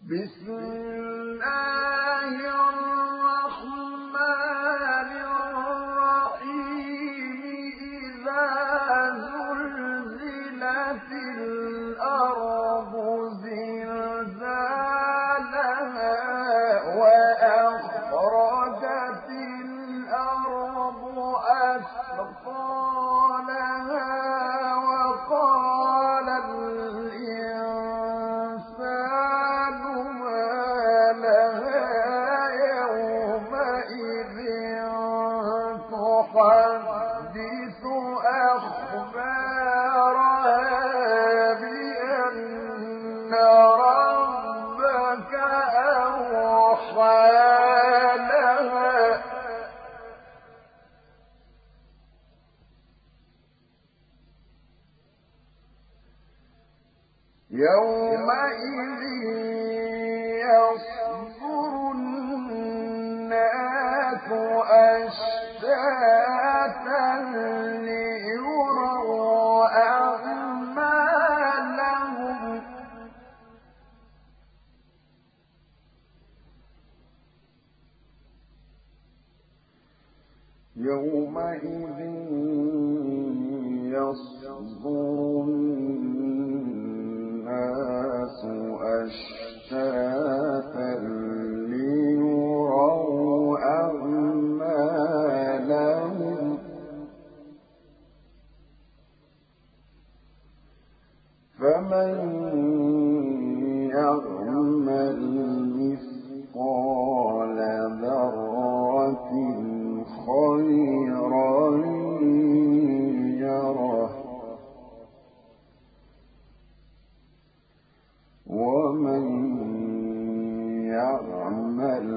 بسم الله الرحمن الرحيم إذا زلزلت الأرض زلزالها وأخرجت الأرض أثقالها وقال الإنسان ما لها يومئذ تحدث أخبارها بأن ربك أوحى لها يومئذ يصدر الناس أشتاتا ليروا أعمالهم يومئذ يصدر الناس أشتاتا ليروا أعمالهم فمن يعمل مثقال ذرة خيرا يره ومن يعمل